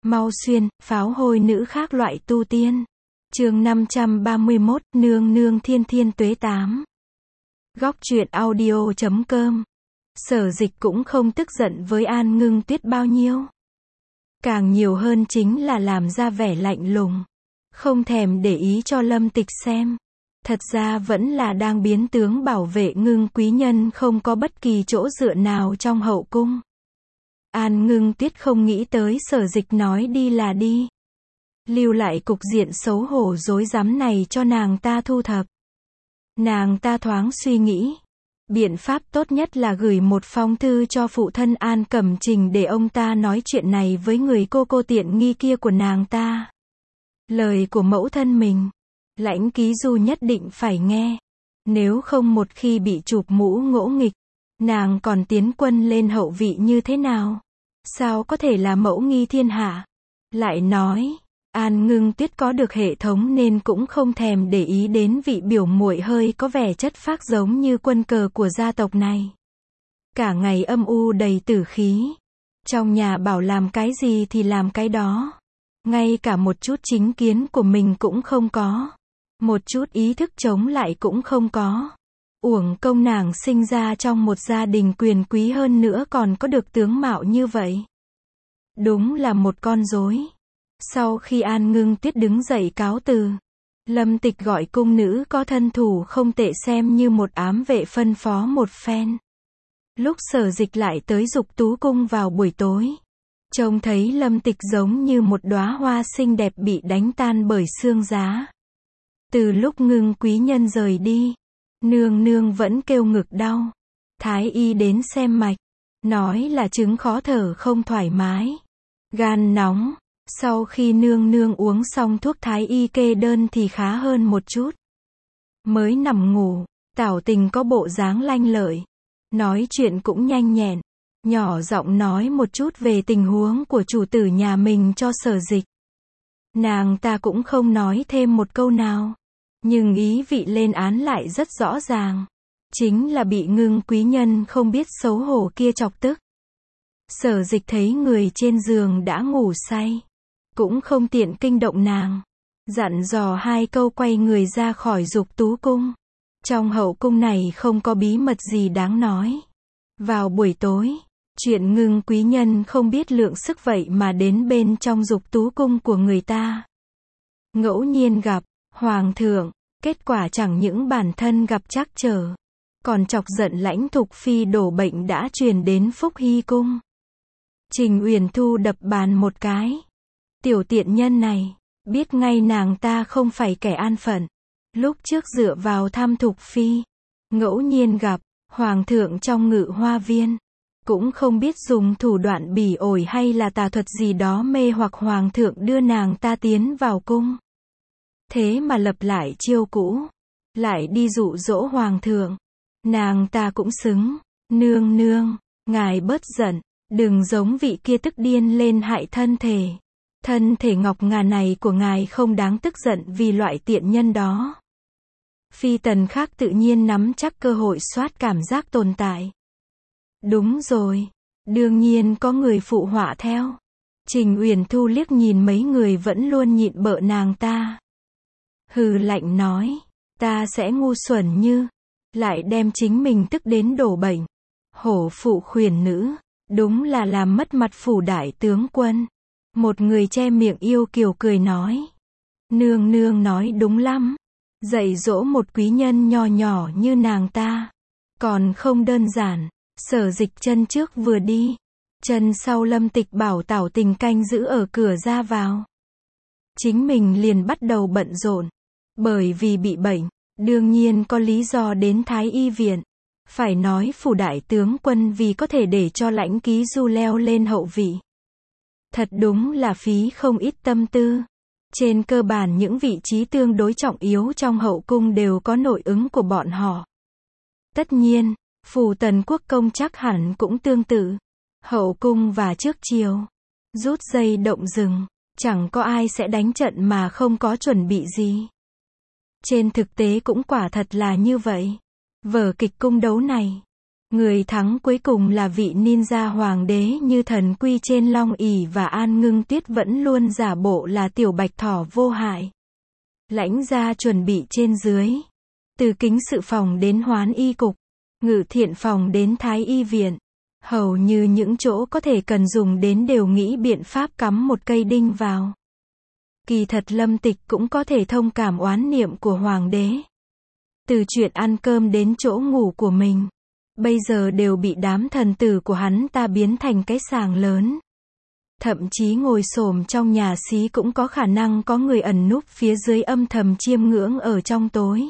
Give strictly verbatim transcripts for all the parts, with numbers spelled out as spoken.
Mau xuyên, pháo hôi nữ khác loại tu tiên. Chương năm trăm ba mươi mốt, nương nương thiên thiên tuế tám. Góc truyện audio chấm com. Sở Dịch cũng không tức giận với An Ngưng Tuyết bao nhiêu. Càng nhiều hơn chính là làm ra vẻ lạnh lùng, không thèm để ý cho Lâm Tịch xem. Thật ra vẫn là đang biến tướng bảo vệ Ngưng quý nhân không có bất kỳ chỗ dựa nào trong hậu cung. An Ngưng Tuyết không nghĩ tới Sở Dịch nói đi là đi, lưu lại cục diện xấu hổ rối rắm này cho nàng ta thu thập. Nàng ta thoáng suy nghĩ, biện pháp tốt nhất là gửi một phong thư cho phụ thân An Cẩm Trình để ông ta nói chuyện này với người cô cô tiện nghi kia của nàng ta. Lời của mẫu thân mình, Lãnh Ký Du nhất định phải nghe, nếu không một khi bị chụp mũ ngỗ nghịch, nàng còn tiến quân lên hậu vị như thế nào? Sao có thể là mẫu nghi thiên hạ? Lại nói, An Ngưng Tuyết có được hệ thống nên cũng không thèm để ý đến vị biểu muội hơi có vẻ chất phác giống như quân cờ của gia tộc này. Cả ngày âm u đầy tử khí, trong nhà bảo làm cái gì thì làm cái đó, ngay cả một chút chính kiến của mình cũng không có, một chút ý thức chống lại cũng không có. Uổng công nàng sinh ra trong một gia đình quyền quý, hơn nữa còn có được tướng mạo như vậy. Đúng là một con rối. Sau khi An Ngưng Tuyết đứng dậy cáo từ, Lâm Tịch gọi cung nữ có thân thủ không tệ xem như một ám vệ phân phó một phen. Lúc Sở Dịch lại tới Dục Tú cung vào buổi tối, trông thấy Lâm Tịch giống như một đóa hoa xinh đẹp bị đánh tan bởi sương giá. Từ lúc Ngưng quý nhân rời đi, nương nương vẫn kêu ngực đau. Thái y đến xem mạch, nói là chứng khó thở không thoải mái, gan nóng. Sau khi nương nương uống xong thuốc thái y kê đơn thì khá hơn một chút. Mới nằm ngủ, Tảo Tình có bộ dáng lanh lợi, nói chuyện cũng nhanh nhẹn, nhỏ giọng nói một chút về tình huống của chủ tử nhà mình cho Sở Dịch. Nàng ta cũng không nói thêm một câu nào, nhưng ý vị lên án lại rất rõ ràng, chính là bị Ngưng quý nhân không biết xấu hổ kia chọc tức. Sở Dịch thấy người trên giường đã ngủ say, cũng không tiện kinh động nàng, dặn dò hai câu quay người ra khỏi Dục Tú cung. Trong hậu cung này không có bí mật gì đáng nói. Vào buổi tối, chuyện Ngưng quý nhân không biết lượng sức vậy mà đến bên trong Dục Tú cung của người ta. Ngẫu nhiên gặp hoàng thượng, kết quả chẳng những bản thân gặp trắc trở, còn chọc giận Lãnh Thục Phi đổ bệnh đã truyền đến Phúc Hy cung. Trình Uyển Thu đập bàn một cái. Tiểu tiện nhân này, biết ngay nàng ta không phải kẻ an phận. Lúc trước dựa vào thăm Thục Phi, ngẫu nhiên gặp hoàng thượng trong Ngự Hoa viên, cũng không biết dùng thủ đoạn bỉ ổi hay là tà thuật gì đó mê hoặc hoàng thượng đưa nàng ta tiến vào cung. Thế mà lập lại chiêu cũ, lại đi dụ dỗ hoàng thượng. Nàng ta cũng xứng. Nương nương, ngài bớt giận, đừng giống vị kia tức điên lên hại thân thể. Thân thể ngọc ngà này của ngài không đáng tức giận vì loại tiện nhân đó. Phi tần khác tự nhiên nắm chắc cơ hội soát cảm giác tồn tại. Đúng rồi, đương nhiên có người phụ họa theo. Trình Uyển Thu liếc nhìn mấy người vẫn luôn nhịn bợ nàng ta, hừ lạnh nói, ta sẽ ngu xuẩn như, lại đem chính mình tức đến đổ bệnh. Hổ phụ khuyển nữ, đúng là làm mất mặt phủ đại tướng quân. Một người che miệng yêu kiều cười nói, nương nương nói đúng lắm, dạy dỗ một quý nhân nho nhỏ như nàng ta, còn không đơn giản. Sở Dịch chân trước vừa đi, chân sau Lâm Tịch bảo Tảo Tình canh giữ ở cửa ra vào. Chính mình liền bắt đầu bận rộn, bởi vì bị bệnh, đương nhiên có lý do đến Thái y viện. Phải nói phủ đại tướng quân vì có thể để cho Lãnh Ký Du leo lên hậu vị, thật đúng là phí không ít tâm tư. Trên cơ bản những vị trí tương đối trọng yếu trong hậu cung đều có nội ứng của bọn họ. Tất nhiên, phủ Tần Quốc công chắc hẳn cũng tương tự. Hậu cung và trước triều, rút dây động rừng, chẳng có ai sẽ đánh trận mà không có chuẩn bị gì. Trên thực tế cũng quả thật là như vậy. Vở kịch cung đấu này, Người thắng cuối cùng là vị ninja hoàng đế như thần quy trên long ỷ và An Ngưng Tuyết vẫn luôn giả bộ là tiểu bạch thỏ vô hại. Lãnh gia chuẩn bị trên dưới. Từ kính sự phòng đến hoán y cục, ngự thiện phòng đến thái y viện. Hầu như những chỗ có thể cần dùng đến đều nghĩ biện pháp cắm một cây đinh vào. Kỳ thật Lâm Tịch cũng có thể thông cảm oán niệm của hoàng đế. Từ chuyện ăn cơm đến chỗ ngủ của mình, bây giờ đều bị đám thần tử của hắn ta biến thành cái sàng lớn. Thậm chí ngồi xổm trong nhà xí cũng có khả năng có người ẩn núp phía dưới âm thầm chiêm ngưỡng ở trong tối.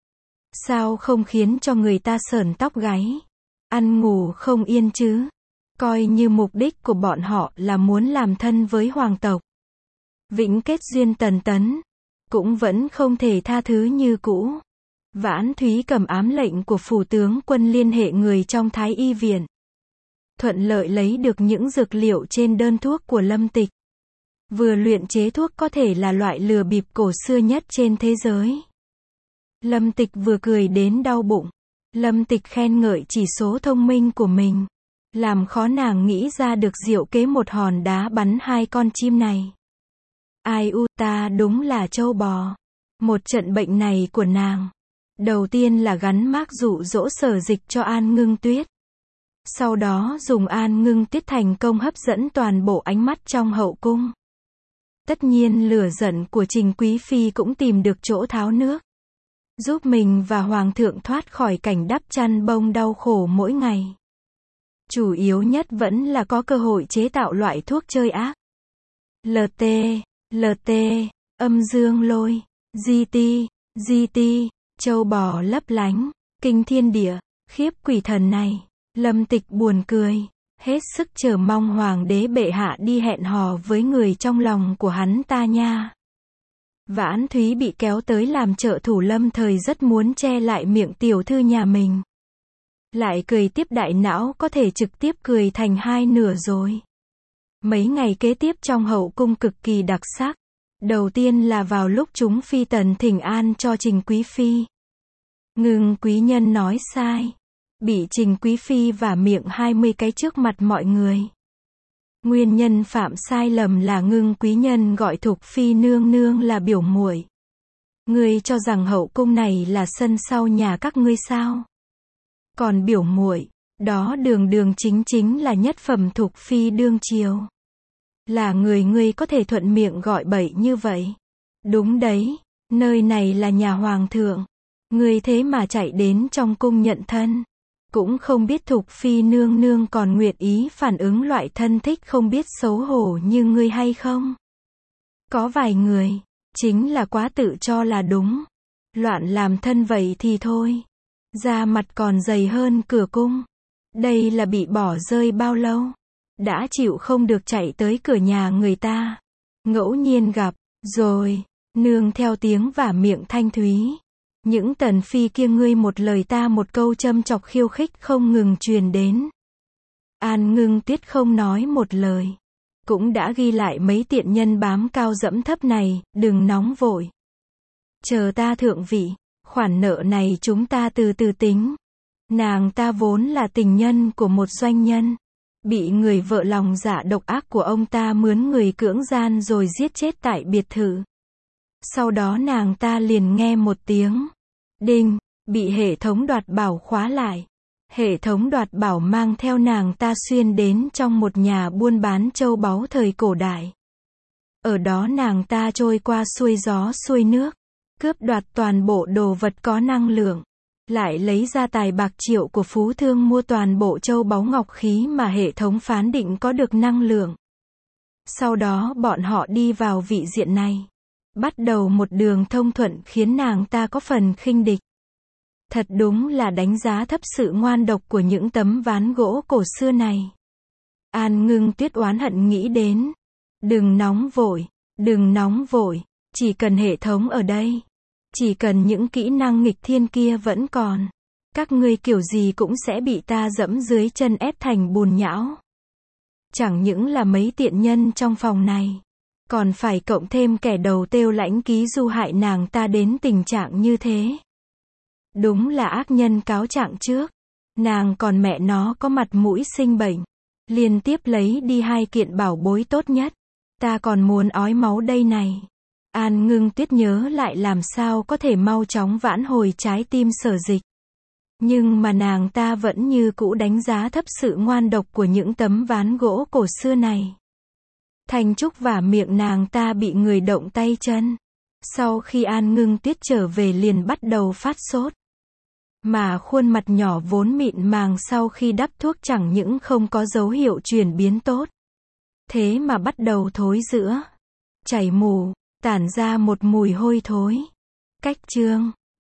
Sao không khiến cho người ta sởn tóc gáy, ăn ngủ không yên chứ? Coi như mục đích của bọn họ là muốn làm thân với hoàng tộc, vĩnh kết duyên tần tấn, cũng vẫn không thể tha thứ như cũ. Vãn Thúy cầm ám lệnh của phủ tướng quân liên hệ người trong thái y viện, thuận lợi lấy được những dược liệu trên đơn thuốc của Lâm Tịch. Vừa luyện chế thuốc có thể là loại lừa bịp cổ xưa nhất trên thế giới. Lâm Tịch vừa cười đến đau bụng. Lâm Tịch khen ngợi chỉ số thông minh của mình, làm khó nàng nghĩ ra được diệu kế một hòn đá bắn hai con chim này. Ai u, ta đúng là trâu bò. Một trận bệnh này của nàng, đầu tiên là gắn mác dụ dỗ Sở Dịch cho An Ngưng Tuyết. Sau đó dùng An Ngưng Tuyết thành công hấp dẫn toàn bộ ánh mắt trong hậu cung. Tất nhiên lửa giận của Trình Quý Phi cũng tìm được chỗ tháo nước, giúp mình và Hoàng thượng thoát khỏi cảnh đắp chăn bông đau khổ mỗi ngày. Chủ yếu nhất vẫn là có cơ hội chế tạo loại thuốc chơi ác. lờ tê, lờ tê, âm dương lôi, giê tê, giê tê, châu bò lấp lánh, kinh thiên địa, khiếp quỷ thần này. Lâm Tịch buồn cười, hết sức chờ mong hoàng đế bệ hạ đi hẹn hò với người trong lòng của hắn ta nha. Vãn Thúy bị kéo tới làm trợ thủ lâm thời rất muốn che lại miệng tiểu thư nhà mình. Lại cười tiếp đại não có thể trực tiếp cười thành hai nửa rồi. Mấy ngày kế tiếp trong hậu cung cực kỳ đặc sắc. Đầu tiên là vào lúc chúng phi tần thỉnh an cho Trình Quý Phi. Ngưng quý nhân nói sai, bị Trình Quý Phi vả miệng hai mươi cái trước mặt mọi người. Nguyên nhân phạm sai lầm là Ngưng quý nhân gọi Thục Phi nương nương là biểu muội. Ngươi cho rằng hậu cung này là sân sau nhà các ngươi sao? Còn biểu muội, đó đường đường chính chính là nhất phẩm Thục Phi đương triều. Là người ngươi có thể thuận miệng gọi bậy như vậy? Đúng đấy, nơi này là nhà hoàng thượng. Ngươi thế mà chạy đến trong cung nhận thân. Cũng không biết Thục Phi nương nương còn nguyện ý phản ứng loại thân thích không biết xấu hổ như ngươi hay không? Có vài người, chính là quá tự cho là đúng. Loạn làm thân vậy thì thôi. Da mặt còn dày hơn cửa cung. Đây là bị bỏ rơi bao lâu? Đã chịu không được chạy tới cửa nhà người ta. Ngẫu nhiên gặp, rồi, nương theo tiếng vả miệng thanh thúy. Những tần phi kia ngươi một lời ta một câu châm chọc khiêu khích không ngừng truyền đến. An Ngưng Tuyết không nói một lời, cũng đã ghi lại mấy tiện nhân bám cao dẫm thấp này, đừng nóng vội. Chờ ta thượng vị, khoản nợ này chúng ta từ từ tính. Nàng ta vốn là tình nhân của một doanh nhân, bị người vợ lòng dạ độc ác của ông ta mướn người cưỡng gian rồi giết chết tại biệt thự. Sau đó nàng ta liền nghe một tiếng đinh, bị hệ thống đoạt bảo khóa lại. Hệ thống đoạt bảo mang theo nàng ta xuyên đến trong một nhà buôn bán châu báu thời cổ đại. Ở đó nàng ta trôi qua xuôi gió xuôi nước, cướp đoạt toàn bộ đồ vật có năng lượng, lại lấy ra tài bạc triệu của phú thương mua toàn bộ châu báu ngọc khí mà hệ thống phán định có được năng lượng. Sau đó bọn họ đi vào vị diện này, bắt đầu một đường thông thuận khiến nàng ta có phần khinh địch. Thật đúng là đánh giá thấp sự ngoan độc của những tấm ván gỗ cổ xưa này. An Ngưng Tuyết oán hận nghĩ đến. Đừng nóng vội, đừng nóng vội, chỉ cần hệ thống ở đây. Chỉ cần những kỹ năng nghịch thiên kia vẫn còn. Các ngươi kiểu gì cũng sẽ bị ta dẫm dưới chân ép thành bùn nhão. Chẳng những là mấy tiện nhân trong phòng này, còn phải cộng thêm kẻ đầu têu lãnh ký du hại nàng ta đến tình trạng như thế. Đúng là ác nhân cáo trạng trước. Nàng còn mẹ nó có mặt mũi sinh bệnh. Liên tiếp lấy đi hai kiện bảo bối tốt nhất. Ta còn muốn ói máu đây này. An Ngưng Tuyết nhớ lại làm sao có thể mau chóng vãn hồi trái tim Sở Dịch. Nhưng mà nàng ta vẫn như cũ đánh giá thấp sự ngoan độc của những tấm ván gỗ cổ xưa này. Thanh Trúc vả miệng nàng ta bị người động tay chân. Sau khi An Ngưng Tuyết trở về liền bắt đầu phát sốt. Mà khuôn mặt nhỏ vốn mịn màng sau khi đắp thuốc chẳng những không có dấu hiệu chuyển biến tốt. Thế mà bắt đầu thối rữa, chảy mù, tản ra một mùi hôi thối. Cách chương